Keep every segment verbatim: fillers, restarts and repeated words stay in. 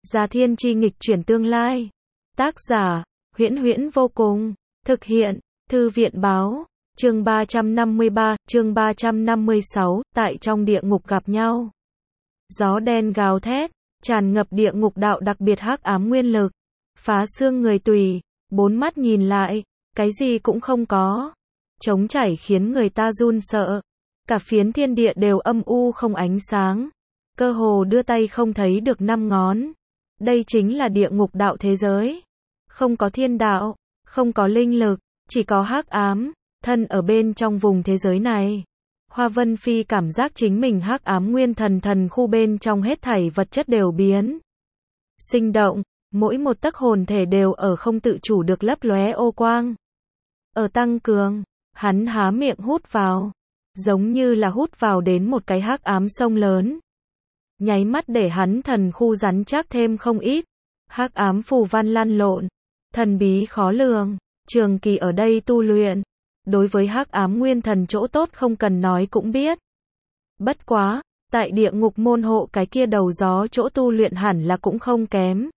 Gia Thiên Chi nghịch chuyển tương lai. Tác giả, Huyễn Huyễn vô cùng. Thực hiện, Thư viện Báo. Chương ba trăm năm mươi ba, chương ba trăm năm mươi sáu, tại trong địa ngục gặp nhau. Gió đen gào thét, tràn ngập địa ngục đạo đặc biệt hắc ám nguyên lực. Phá xương người tùy, bốn mắt nhìn lại, cái gì cũng không có. Trống chảy khiến người ta run sợ. Cả phiến thiên địa đều âm u không ánh sáng. Cơ hồ đưa tay không thấy được năm ngón. Đây chính là địa ngục đạo thế giới. Không có thiên đạo, không có linh lực, chỉ có hắc ám, thân ở bên trong vùng thế giới này. Hoa Vân Phi cảm giác chính mình hắc ám nguyên thần thần khu bên trong hết thảy vật chất đều biến sinh động, mỗi một tấc hồn thể đều ở không tự chủ được lấp lóe ô quang. Ở tăng cường, hắn há miệng hút vào, giống như là hút vào đến một cái hắc ám sông lớn. Nháy mắt để hắn thần khu rắn chắc thêm không ít. Hắc ám phù văn lăn lộn, thần bí khó lường, trường kỳ ở đây tu luyện. Đối với hắc ám nguyên thần chỗ tốt không cần nói cũng biết. Bất quá, tại địa ngục môn hộ cái kia đầu gió chỗ tu luyện hẳn là cũng không kém.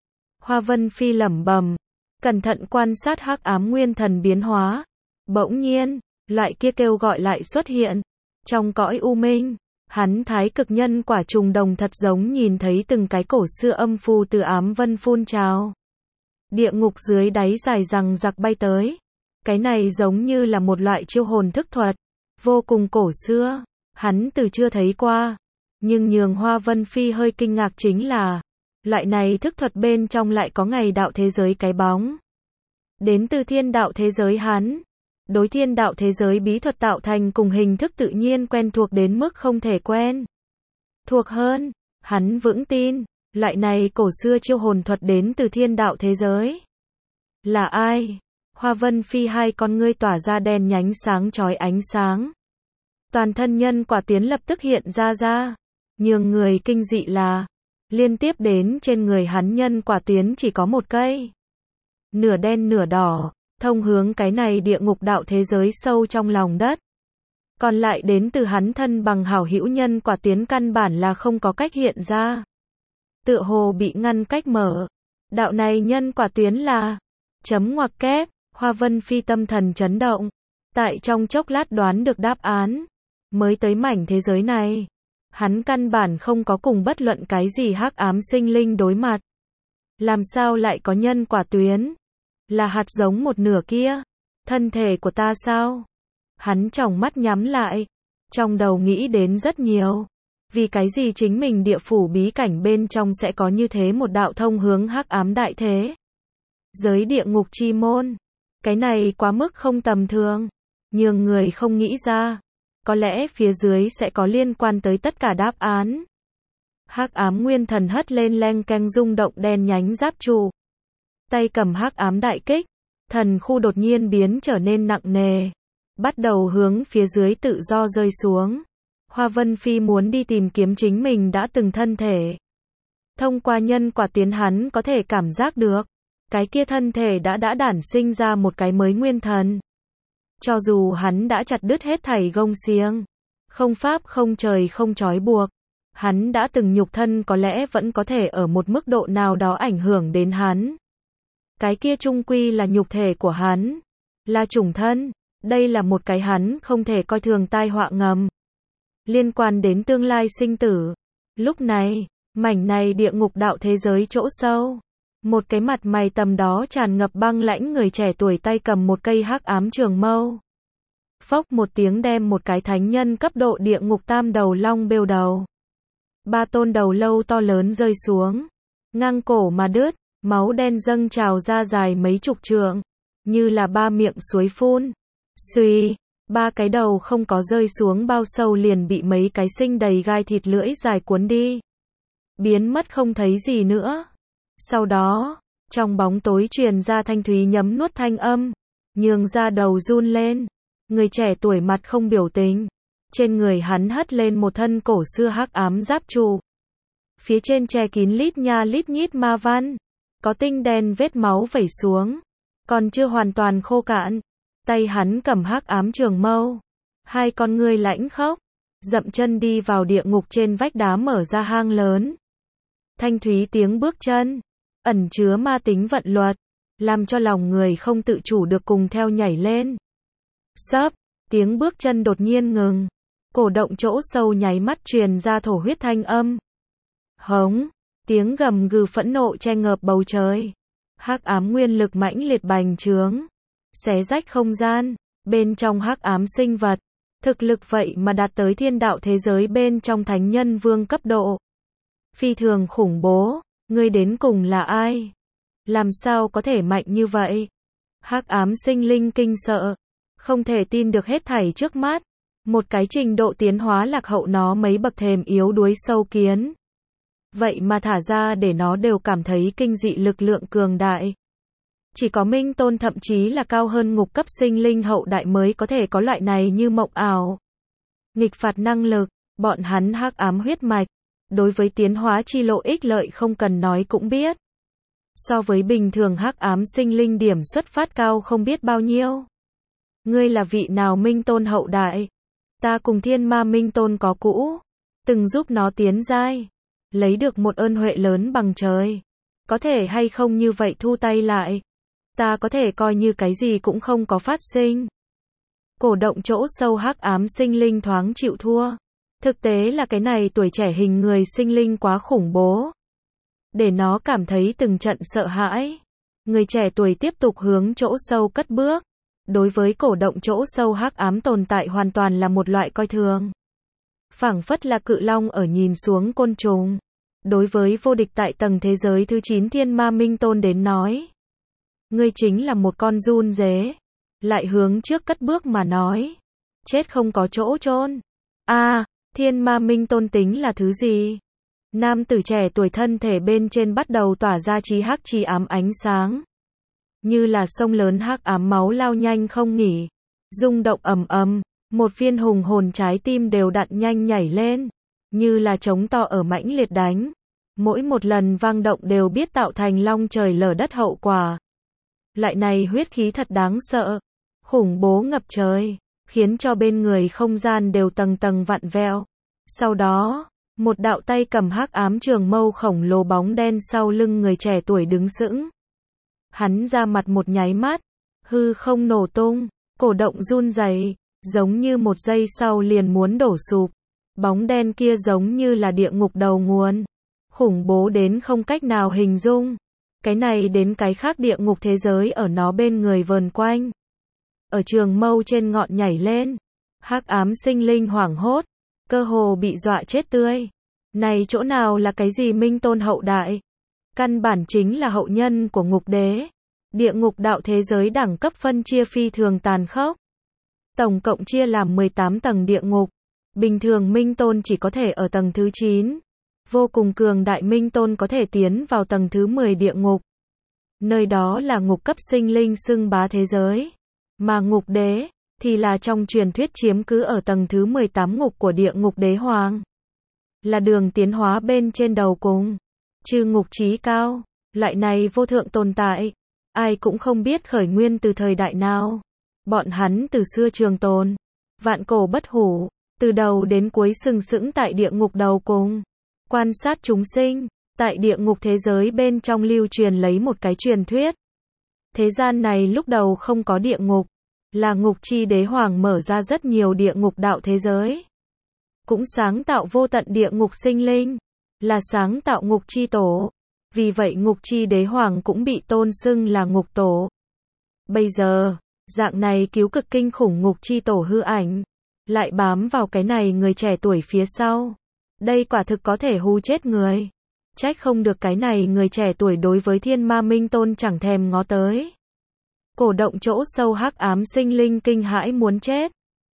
Hoa Vân Phi lẩm bẩm, cẩn thận quan sát hắc ám nguyên thần biến hóa. Bỗng nhiên, loại kia kêu gọi lại xuất hiện. Trong cõi u minh, hắn thái cực nhân quả trùng đồng thật giống nhìn thấy từng cái cổ xưa âm phù từ ám vân phun trào. Địa ngục dưới đáy dài rằng giặc bay tới. Cái này giống như là một loại chiêu hồn thức thuật, vô cùng cổ xưa, hắn từ chưa thấy qua. Nhưng nhường Hoa Vân Phi hơi kinh ngạc chính là, loại này thức thuật bên trong lại có ngày đạo thế giới cái bóng. Đến từ thiên đạo thế giới hắn, đối thiên đạo thế giới bí thuật tạo thành cùng hình thức tự nhiên quen thuộc đến mức không thể quen thuộc hơn, hắn vững tin, loại này cổ xưa chiêu hồn thuật đến từ thiên đạo thế giới. Là ai? Hoa Vân Phi hai con ngươi tỏa ra đèn nhánh sáng chói ánh sáng. Toàn thân nhân quả tuyến lập tức hiện ra ra. Nhường người kinh dị là, liên tiếp đến trên người hắn nhân quả tuyến chỉ có một cây. Nửa đen nửa đỏ, thông hướng cái này địa ngục đạo thế giới sâu trong lòng đất. Còn lại đến từ hắn thân bằng hảo hữu nhân quả tuyến căn bản là không có cách hiện ra. Tựa hồ bị ngăn cách mở. Đạo này nhân quả tuyến là chấm ngoặc kép. Hoa Vân Phi tâm thần chấn động. Tại trong chốc lát đoán được đáp án. Mới tới mảnh thế giới này. Hắn căn bản không có cùng bất luận cái gì hắc ám sinh linh đối mặt. Làm sao lại có nhân quả tuyến? Là hạt giống một nửa kia. Thân thể của ta sao? Hắn tròng mắt nhắm lại. Trong đầu nghĩ đến rất nhiều. Vì cái gì chính mình địa phủ bí cảnh bên trong sẽ có như thế một đạo thông hướng hắc ám đại thế? Giới địa ngục chi môn. Cái này quá mức không tầm thường. Nhường người không nghĩ ra. Có lẽ phía dưới sẽ có liên quan tới tất cả đáp án. Hắc ám nguyên thần hất lên leng keng rung động đen nhánh giáp trụ. Tay cầm hắc ám đại kích. Thần khu đột nhiên biến trở nên nặng nề. Bắt đầu hướng phía dưới tự do rơi xuống. Hoa Vân Phi muốn đi tìm kiếm chính mình đã từng thân thể. Thông qua nhân quả tuyến hắn có thể cảm giác được. Cái kia thân thể đã đã đản sinh ra một cái mới nguyên thần. Cho dù hắn đã chặt đứt hết thảy gông xiềng, không pháp không trời không trói buộc, hắn đã từng nhục thân có lẽ vẫn có thể ở một mức độ nào đó ảnh hưởng đến hắn. Cái kia chung quy là nhục thể của hắn, là chủng thân, đây là một cái hắn không thể coi thường tai họa ngầm. Liên quan đến tương lai sinh tử. Lúc này, mảnh này địa ngục đạo thế giới chỗ sâu. Một cái mặt mày tầm đó tràn ngập băng lãnh người trẻ tuổi tay cầm một cây hắc ám trường mâu. Phốc một tiếng đem một cái thánh nhân cấp độ địa ngục tam đầu long bêu đầu. Ba tôn đầu lâu to lớn rơi xuống. Ngang cổ mà đứt, máu đen dâng trào ra dài mấy chục trượng. Như là ba miệng suối phun. Xuy, ba cái đầu không có rơi xuống bao sâu liền bị mấy cái sinh đầy gai thịt lưỡi dài cuốn đi. Biến mất không thấy gì nữa. Sau đó, trong bóng tối truyền ra thanh thúy nhấm nuốt thanh âm, nhường ra đầu run lên. Người trẻ tuổi mặt không biểu tình. Trên người hắn hất lên một thân cổ xưa hắc ám giáp trụ. Phía trên che kín lít nha lít nhít ma văn. Có tinh đen vết máu vẩy xuống. Còn chưa hoàn toàn khô cạn. Tay hắn cầm hắc ám trường mâu. Hai con ngươi lãnh khốc. Dậm chân đi vào địa ngục trên vách đá mở ra hang lớn. thanh thúy tiếng bước chân, ẩn chứa ma tính vận luật, làm cho lòng người không tự chủ được cùng theo nhảy lên. Sấp, tiếng bước chân đột nhiên ngừng, cổ động chỗ sâu nháy mắt truyền ra thổ huyết thanh âm. Hống, tiếng gầm gừ phẫn nộ che ngợp bầu trời. Hắc ám nguyên lực mãnh liệt bành trướng, xé rách không gian, bên trong hắc ám sinh vật, thực lực vậy mà đạt tới thiên đạo thế giới bên trong thánh nhân vương cấp độ. Phi thường khủng bố, ngươi đến cùng là ai? Làm sao có thể mạnh như vậy? Hắc ám sinh linh kinh sợ, không thể tin được hết thảy trước mắt. Một cái trình độ tiến hóa lạc hậu nó mấy bậc thềm yếu đuối sâu kiến. Vậy mà thả ra để nó đều cảm thấy kinh dị lực lượng cường đại. Chỉ có Minh Tôn thậm chí là cao hơn ngục cấp sinh linh hậu đại mới có thể có loại này như mộng ảo. Nghịch phạt năng lực, bọn hắn hắc ám huyết mạch, đối với tiến hóa chi lộ ích lợi không cần nói cũng biết. So với bình thường hắc ám sinh linh điểm xuất phát cao không biết bao nhiêu. Ngươi là vị nào Minh Tôn hậu đại? Ta cùng Thiên Ma Minh Tôn có cũ, từng giúp nó tiến giai, lấy được một ơn huệ lớn bằng trời. Có thể hay không như vậy thu tay lại? Ta có thể coi như cái gì cũng không có phát sinh. Cổ động chỗ sâu hắc ám sinh linh thoáng chịu thua. Thực tế là cái này tuổi trẻ hình người sinh linh quá khủng bố, để nó cảm thấy từng trận sợ hãi. Người trẻ tuổi tiếp tục hướng chỗ sâu cất bước. Đối với cổ động chỗ sâu hắc ám tồn tại hoàn toàn là một loại coi thường. Phảng phất là cự long ở nhìn xuống côn trùng. Đối với vô địch tại tầng thế giới thứ chín Thiên Ma Minh Tôn đến nói, ngươi chính là một con giun dế. Lại hướng trước cất bước mà nói, chết không có chỗ chôn. A, à, Thiên Ma Minh Tôn tính là thứ gì? Nam tử trẻ tuổi thân thể bên trên bắt đầu tỏa ra chí hắc chí ám ánh sáng. Như là sông lớn hắc ám máu lao nhanh không nghỉ, rung động ầm ầm, một viên hùng hồn trái tim đều đặn nhanh nhảy lên, như là trống to ở mãnh liệt đánh. Mỗi một lần vang động đều biết tạo thành long trời lở đất hậu quả. Loại này huyết khí thật đáng sợ, khủng bố ngập trời, khiến cho bên người không gian đều tầng tầng vặn vẹo. Sau đó, một đạo tay cầm hắc ám trường mâu khổng lồ bóng đen sau lưng người trẻ tuổi đứng sững. Hắn ra mặt một nháy mắt, hư không nổ tung, cổ động run rẩy, giống như một giây sau liền muốn đổ sụp. Bóng đen kia giống như là địa ngục đầu nguồn, khủng bố đến không cách nào hình dung. Cái này đến cái khác địa ngục thế giới ở nó bên người vờn quanh. Ở trường mâu trên ngọn nhảy lên, hắc ám sinh linh hoảng hốt, cơ hồ bị dọa chết tươi. Này chỗ nào là cái gì Minh Tôn hậu đại? Căn bản chính là hậu nhân của ngục đế. Địa ngục đạo thế giới đẳng cấp phân chia phi thường tàn khốc. Tổng cộng chia làm mười tám tầng địa ngục. Bình thường Minh Tôn chỉ có thể ở tầng thứ chín. Vô cùng cường đại Minh Tôn có thể tiến vào tầng thứ mười địa ngục. Nơi đó là ngục cấp sinh linh xưng bá thế giới. Mà ngục đế thì là trong truyền thuyết chiếm cứ ở tầng thứ mười tám ngục của địa ngục đế hoàng. Là đường tiến hóa bên trên đầu cùng. Trừ ngục chí cao, loại này vô thượng tồn tại, ai cũng không biết khởi nguyên từ thời đại nào. Bọn hắn từ xưa trường tồn, vạn cổ bất hủ, từ đầu đến cuối sừng sững tại địa ngục đầu cùng, quan sát chúng sinh. Tại địa ngục thế giới bên trong lưu truyền lấy một cái truyền thuyết. Thế gian này lúc đầu không có địa ngục, là ngục chi đế hoàng mở ra rất nhiều địa ngục đạo thế giới. Cũng sáng tạo vô tận địa ngục sinh linh, là sáng tạo ngục chi tổ. Vì vậy ngục chi đế hoàng cũng bị tôn xưng là ngục tổ. Bây giờ, dạng này cứu cực kinh khủng ngục chi tổ hư ảnh, lại bám vào cái này người trẻ tuổi phía sau. Đây quả thực có thể hù chết người. Trách không được cái này người trẻ tuổi đối với Thiên Ma Minh Tôn chẳng thèm ngó tới. Cổ động chỗ sâu hắc ám sinh linh kinh hãi muốn chết.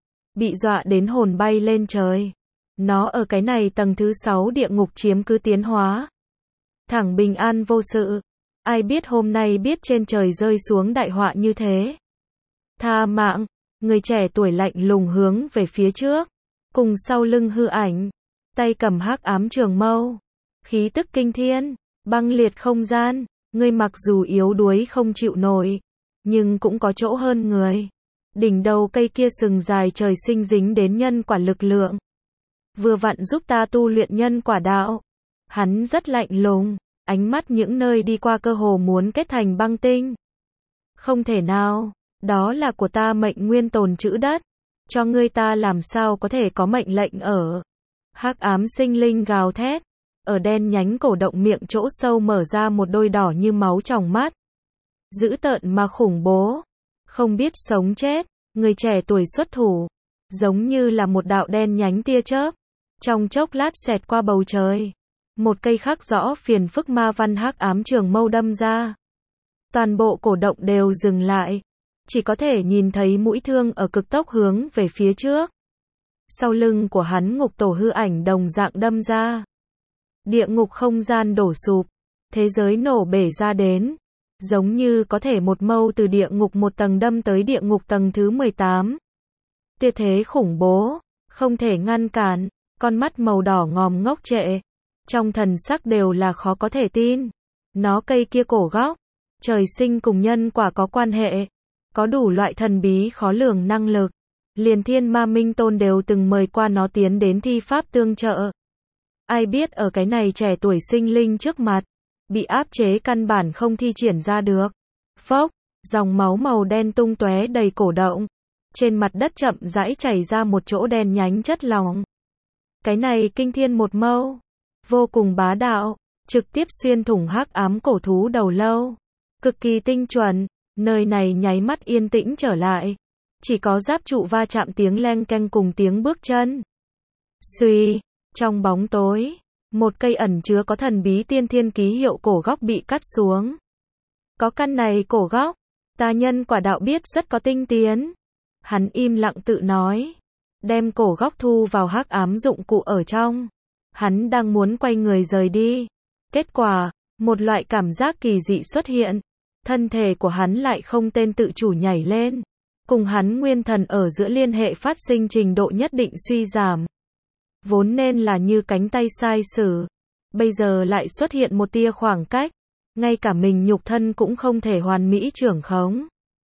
Bị dọa đến hồn bay lên trời. Nó ở cái này tầng thứ sáu địa ngục chiếm cứ tiến hóa. Thẳng bình an vô sự. Ai biết hôm nay biết trên trời rơi xuống đại họa như thế. Tha mạng, người trẻ tuổi lạnh lùng hướng về phía trước. Cùng sau lưng hư ảnh. Tay cầm hắc ám trường mâu. Khí tức kinh thiên, băng liệt không gian. Ngươi mặc dù yếu đuối không chịu nổi, nhưng cũng có chỗ hơn người. Đỉnh đầu cây kia sừng dài trời sinh dính đến nhân quả lực lượng. Vừa vặn giúp ta tu luyện nhân quả đạo. Hắn rất lạnh lùng, ánh mắt những nơi đi qua cơ hồ muốn kết thành băng tinh. Không thể nào, đó là của ta mệnh nguyên tồn trữ đất, cho ngươi ta làm sao có thể có mệnh lệnh ở. Hắc ám sinh linh gào thét, ở đen nhánh cổ động miệng chỗ sâu mở ra một đôi đỏ như máu tròng mắt. Dữ tợn mà khủng bố, không biết sống chết, người trẻ tuổi xuất thủ, giống như là một đạo đen nhánh tia chớp, trong chốc lát xẹt qua bầu trời. Một cây khắc rõ phiền phức ma văn hắc ám trường mâu đâm ra. Toàn bộ cổ động đều dừng lại, chỉ có thể nhìn thấy mũi thương ở cực tốc hướng về phía trước. Sau lưng của hắn ngục tổ hư ảnh đồng dạng đâm ra. Địa ngục không gian đổ sụp, thế giới nổ bể ra đến, giống như có thể một mâu từ địa ngục một tầng đâm tới địa ngục tầng thứ mười tám. Tia thế khủng bố, không thể ngăn cản, con mắt màu đỏ ngòm ngốc trệ, trong thần sắc đều là khó có thể tin. Nó cây kia cổ góc, trời sinh cùng nhân quả có quan hệ, có đủ loại thần bí khó lường năng lực. Liền Thiên Ma Minh Tôn đều từng mời qua nó tiến đến thi pháp tương trợ. Ai biết ở cái này trẻ tuổi sinh linh trước mặt, bị áp chế căn bản không thi triển ra được. Phốc, dòng máu màu đen tung tóe đầy cổ động. Trên mặt đất chậm rãi chảy ra một chỗ đen nhánh chất lỏng. Cái này kinh thiên một mâu, vô cùng bá đạo, trực tiếp xuyên thủng hắc ám cổ thú đầu lâu. Cực kỳ tinh chuẩn, nơi này nháy mắt yên tĩnh trở lại. Chỉ có giáp trụ va chạm tiếng leng keng cùng tiếng bước chân. Xuy, trong bóng tối, một cây ẩn chứa có thần bí tiên thiên ký hiệu cổ góc bị cắt xuống. Có căn này cổ góc, ta nhân quả đạo biết rất có tinh tiến. Hắn im lặng tự nói, đem cổ góc thu vào hắc ám dụng cụ ở trong. Hắn đang muốn quay người rời đi. Kết quả, một loại cảm giác kỳ dị xuất hiện. Thân thể của hắn lại không tên tự chủ nhảy lên. Cùng hắn nguyên thần ở giữa liên hệ phát sinh trình độ nhất định suy giảm. Vốn nên là như cánh tay sai sử. Bây giờ lại xuất hiện một tia khoảng cách. Ngay cả mình nhục thân cũng không thể hoàn mỹ trưởng khống.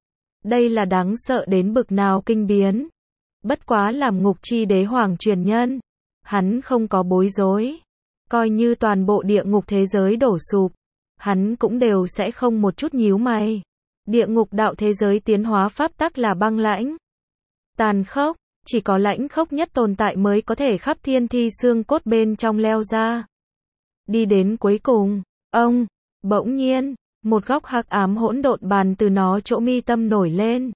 Đây là đáng sợ đến bực nào kinh biến. Bất quá làm ngục chi đế hoàng truyền nhân. Hắn không có bối rối. Coi như toàn bộ địa ngục thế giới đổ sụp. Hắn cũng đều sẽ không một chút nhíu mày. Địa ngục đạo thế giới tiến hóa pháp tắc là băng lãnh. Tàn khốc, chỉ có lãnh khốc nhất tồn tại mới có thể khắp thiên thi xương cốt bên trong leo ra. Đi đến cuối cùng, ông, bỗng nhiên, một góc hắc ám hỗn độn bàn từ nó chỗ mi tâm nổi lên.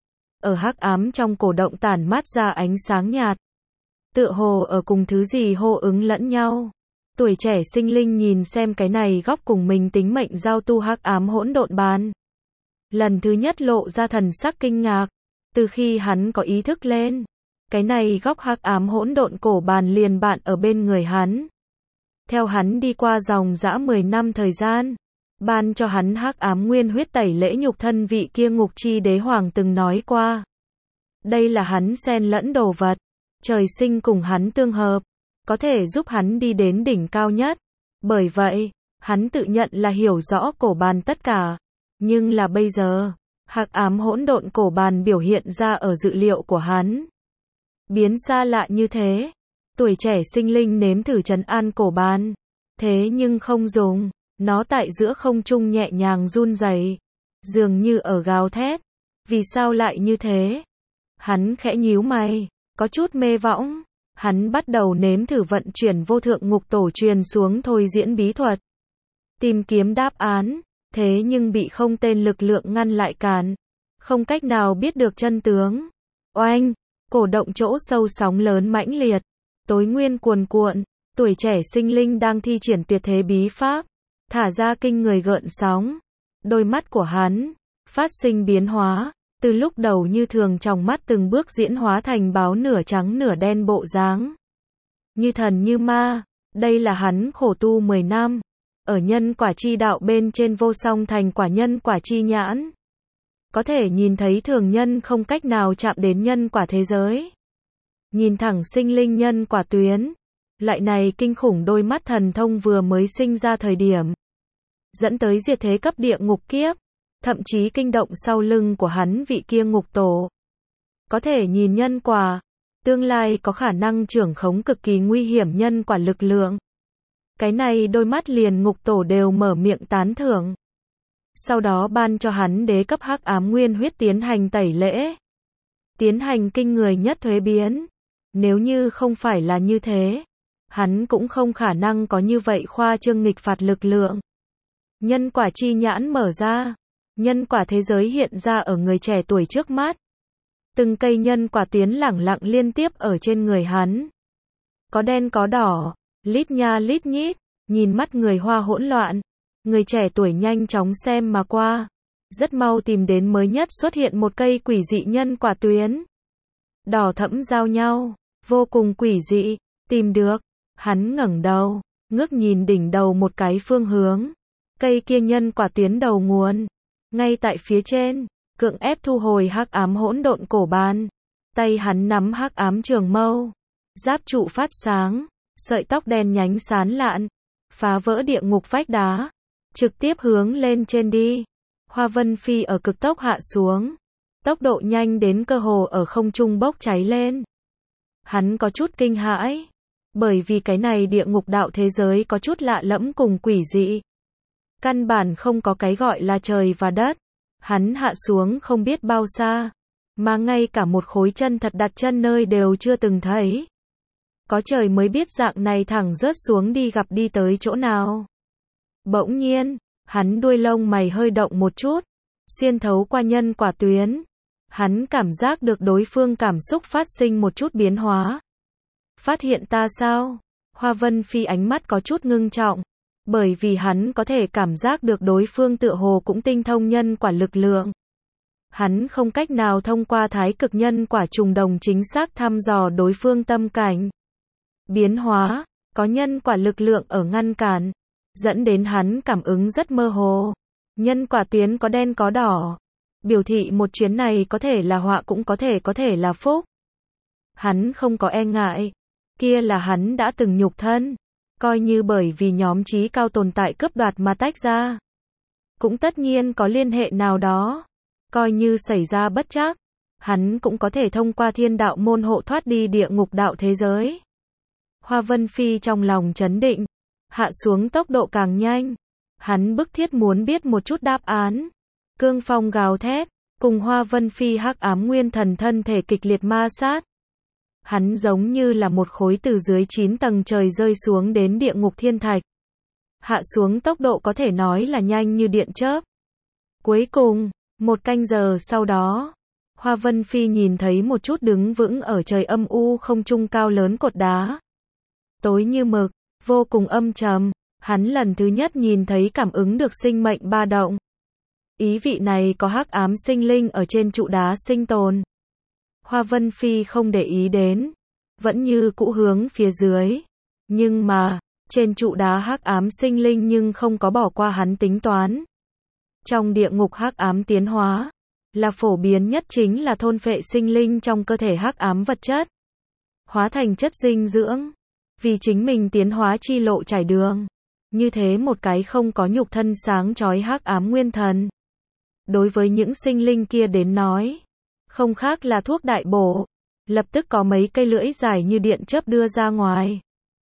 Ở hắc ám trong cổ động tản mát ra ánh sáng nhạt. Tựa hồ ở cùng thứ gì hô ứng lẫn nhau. Tuổi trẻ sinh linh nhìn xem cái này góc cùng mình tính mệnh giao tu hắc ám hỗn độn bàn. Lần thứ nhất lộ ra thần sắc kinh ngạc. Từ khi hắn có ý thức lên, cái này góc hắc ám hỗn độn cổ bàn liền bạn ở bên người hắn. Theo hắn đi qua dòng dã mười năm thời gian, ban cho hắn hắc ám nguyên huyết tẩy lễ nhục thân vị kia ngục chi đế hoàng từng nói qua. Đây là hắn xen lẫn đồ vật, trời sinh cùng hắn tương hợp, có thể giúp hắn đi đến đỉnh cao nhất. Bởi vậy, hắn tự nhận là hiểu rõ cổ bàn tất cả. Nhưng là bây giờ, hắc ám hỗn độn cổ bàn biểu hiện ra ở dự liệu của hắn. Biến xa lạ như thế, tuổi trẻ sinh linh nếm thử trấn an cổ bàn. Thế nhưng không dùng, nó tại giữa không trung nhẹ nhàng run rẩy, dường như ở gào thét. Vì sao lại như thế? Hắn khẽ nhíu mày, có chút mê võng. Hắn bắt đầu nếm thử vận chuyển vô thượng ngục tổ truyền xuống thôi diễn bí thuật. Tìm kiếm đáp án. Thế nhưng bị không tên lực lượng ngăn lại cản. Không cách nào biết được chân tướng. Oanh, cổ động chỗ sâu sóng lớn mãnh liệt. Tối nguyên cuồn cuộn. Tuổi trẻ sinh linh đang thi triển tuyệt thế bí pháp. Thả ra kinh người gợn sóng. Đôi mắt của hắn phát sinh biến hóa. Từ lúc đầu như thường trong mắt từng bước diễn hóa thành báo nửa trắng nửa đen bộ dáng. Như thần như ma. Đây là hắn khổ tu mười năm. Ở nhân quả chi đạo bên trên vô song thành quả nhân quả chi nhãn. Có thể nhìn thấy thường nhân không cách nào chạm đến nhân quả thế giới. Nhìn thẳng sinh linh nhân quả tuyến. Lại này kinh khủng đôi mắt thần thông vừa mới sinh ra thời điểm. Dẫn tới diệt thế cấp địa ngục kiếp. Thậm chí kinh động sau lưng của hắn vị kia ngục tổ. Có thể nhìn nhân quả. Tương lai có khả năng trưởng khống cực kỳ nguy hiểm nhân quả lực lượng. Cái này đôi mắt liền ngục tổ đều mở miệng tán thưởng. Sau đó ban cho hắn đế cấp hắc ám nguyên huyết tiến hành tẩy lễ. Tiến hành kinh người nhất thuế biến. Nếu như không phải là như thế, hắn cũng không khả năng có như vậy khoa trương nghịch phạt lực lượng. Nhân quả chi nhãn mở ra. Nhân quả thế giới hiện ra ở người trẻ tuổi trước mắt. Từng cây nhân quả tuyến lẳng lặng liên tiếp ở trên người hắn. Có đen có đỏ, lít nha lít nhít, nhìn mắt người Hoa hỗn loạn. Người trẻ tuổi nhanh chóng xem mà qua. Rất mau tìm đến mới nhất xuất hiện một cây quỷ dị nhân quả tuyến. Đỏ thẫm giao nhau, vô cùng quỷ dị, tìm được. Hắn ngẩng đầu, ngước nhìn đỉnh đầu một cái phương hướng. Cây kia nhân quả tuyến đầu nguồn. Ngay tại phía trên, cưỡng ép thu hồi hắc ám hỗn độn cổ bàn. Tay hắn nắm hắc ám trường mâu. Giáp trụ phát sáng, sợi tóc đen nhánh sán lạn. Phá vỡ địa ngục vách đá. Trực tiếp hướng lên trên đi. Hoa Vân Phi ở cực tốc hạ xuống. Tốc độ nhanh đến cơ hồ ở không trung bốc cháy lên. Hắn có chút kinh hãi. Bởi vì cái này địa ngục đạo thế giới có chút lạ lẫm cùng quỷ dị. Căn bản không có cái gọi là trời và đất. Hắn hạ xuống không biết bao xa. Mà ngay cả một khối chân thật đặt chân nơi đều chưa từng thấy. Có trời mới biết dạng này thẳng rớt xuống đi gặp đi tới chỗ nào. Bỗng nhiên, hắn đuôi lông mày hơi động một chút. Xuyên thấu qua nhân quả tuyến. Hắn cảm giác được đối phương cảm xúc phát sinh một chút biến hóa. Phát hiện ta sao? Hoa Vân Phi ánh mắt có chút ngưng trọng. Bởi vì hắn có thể cảm giác được đối phương tựa hồ cũng tinh thông nhân quả lực lượng. Hắn không cách nào thông qua thái cực nhân quả trùng đồng chính xác thăm dò đối phương tâm cảnh. Biến hóa, có nhân quả lực lượng ở ngăn cản, dẫn đến hắn cảm ứng rất mơ hồ. Nhân quả tuyến có đen có đỏ. Biểu thị một chuyến này có thể là họa cũng có thể có thể là phúc. Hắn không có e ngại. Kia là hắn đã từng nhục thân. Coi như bởi vì nhóm trí cao tồn tại cướp đoạt mà tách ra. Cũng tất nhiên có liên hệ nào đó. Coi như xảy ra bất trắc. Hắn cũng có thể thông qua thiên đạo môn hộ thoát đi địa ngục đạo thế giới. Hoa Vân Phi trong lòng chấn định. Hạ xuống tốc độ càng nhanh. Hắn bức thiết muốn biết một chút đáp án. Cương phong gào thét. Cùng Hoa Vân Phi hắc ám nguyên thần thân thể kịch liệt ma sát. Hắn giống như là một khối từ dưới chín tầng trời rơi xuống đến địa ngục thiên thạch. Hạ xuống tốc độ có thể nói là nhanh như điện chớp. Cuối cùng, một canh giờ sau đó, Hoa Vân Phi nhìn thấy một chút đứng vững ở trời âm u không trung cao lớn cột đá. Tối như mực, vô cùng âm trầm, hắn lần thứ nhất nhìn thấy cảm ứng được sinh mệnh ba động. Ý vị này có hắc ám sinh linh ở trên trụ đá sinh tồn. Hoa Vân Phi không để ý đến, vẫn như cũ hướng phía dưới. Nhưng mà, trên trụ đá hắc ám sinh linh nhưng không có bỏ qua hắn tính toán. Trong địa ngục hắc ám tiến hóa, là phổ biến nhất chính là thôn phệ sinh linh trong cơ thể hắc ám vật chất. Hóa thành chất dinh dưỡng, vì chính mình tiến hóa chi lộ trải đường. Như thế một cái không có nhục thân sáng chói hắc ám nguyên thần. Đối với những sinh linh kia đến nói, không khác là thuốc đại bổ. Lập tức có mấy cây lưỡi dài như điện chớp đưa ra ngoài.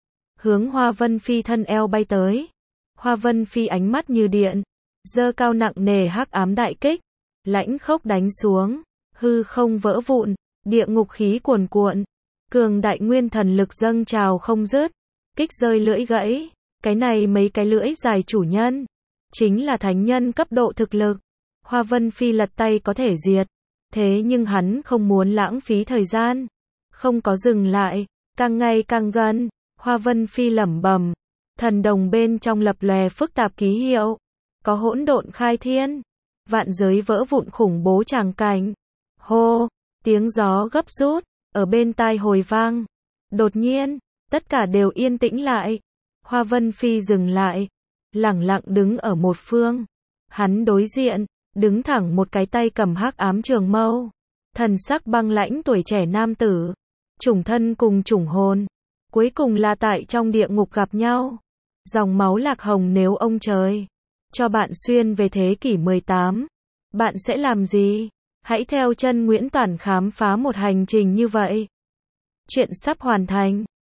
Hướng Hoa Vân Phi thân eo bay tới. Hoa Vân Phi ánh mắt như điện. Giơ cao nặng nề hắc ám đại kích. Lãnh khốc đánh xuống. Hư không vỡ vụn. Địa ngục khí cuồn cuộn. Cường đại nguyên thần lực dâng trào không dứt. Kích rơi lưỡi gãy. Cái này mấy cái lưỡi dài chủ nhân. Chính là thánh nhân cấp độ thực lực. Hoa Vân Phi lật tay có thể diệt. Thế nhưng hắn không muốn lãng phí thời gian. Không có dừng lại. Càng ngày càng gần. Hoa Vân Phi lẩm bẩm. Thần đồng bên trong lập lòe phức tạp ký hiệu. Có hỗn độn khai thiên. Vạn giới vỡ vụn khủng bố tràng cảnh. Hô. Tiếng gió gấp rút. Ở bên tai hồi vang. Đột nhiên. Tất cả đều yên tĩnh lại. Hoa Vân Phi dừng lại. Lẳng lặng đứng ở một phương. Hắn đối diện. Đứng thẳng một cái tay cầm hắc ám trường mâu. Thần sắc băng lãnh tuổi trẻ nam tử. Chủng thân cùng chủng hồn. Cuối cùng là tại trong địa ngục gặp nhau. Dòng máu lạc hồng nếu ông trời cho bạn xuyên về thế kỷ mười tám. Bạn sẽ làm gì? Hãy theo chân Nguyễn Toản khám phá một hành trình như vậy. Chuyện sắp hoàn thành.